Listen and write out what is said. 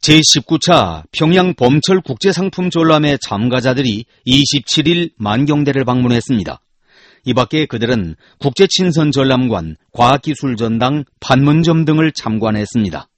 제19차 평양 봄철 국제상품 전람회 참가자들이 27일 만경대를 방문했습니다. 이 밖에 그들은 국제친선전람관, 과학기술전당, 판문점 등을 참관했습니다.